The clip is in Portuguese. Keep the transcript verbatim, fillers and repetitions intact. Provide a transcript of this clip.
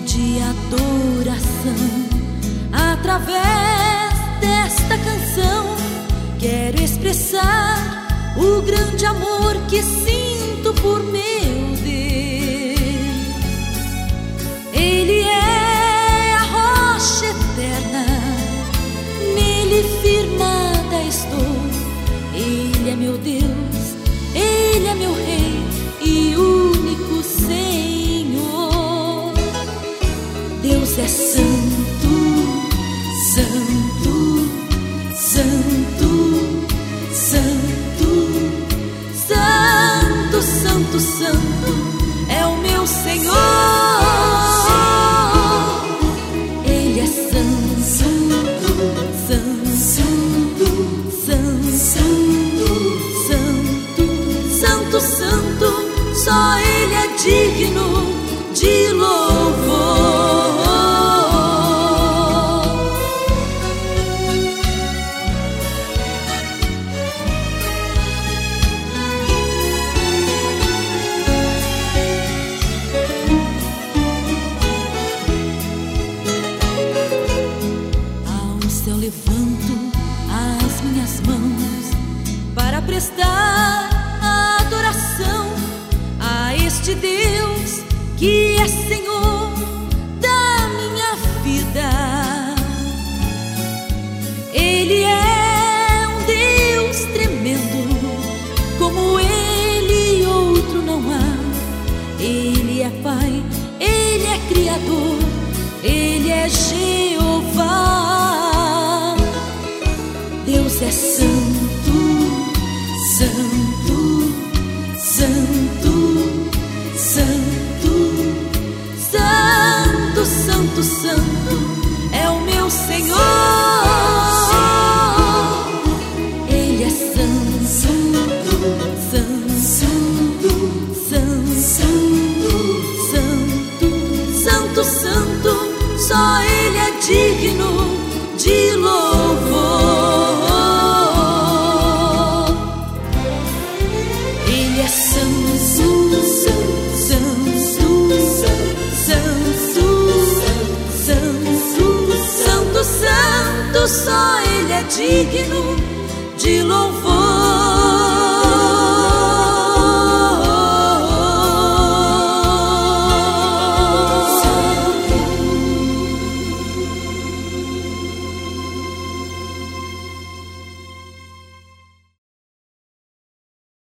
de adoração. Através desta canção quero expressar o grande amor que sinto por meu Deus. Ele é a rocha eterna, nele firmada estou. Ele é meu Deus, Ele é meu Rei e único Senhor. Deus é santo, santo, santo, santo, santo, santo, santo é o meu Senhor. Ele é santo, santo, santo, santo, santo, santo, só Ele é digno de louvor. Eu levanto as minhas mãos para prestar adoração a este Deus que é Senhor da minha vida. Ele é um Deus tremendo, como Ele outro não há. Ele é Pai, Ele é Criador, Ele é Jeová. Deus é santo, santo, santo, santo, santo, santo, santo é o meu Senhor. Ele é santo, santo, santo, santo, santo, santo, só Ele é digno de louvor. Santo, só Ele é digno de louvor.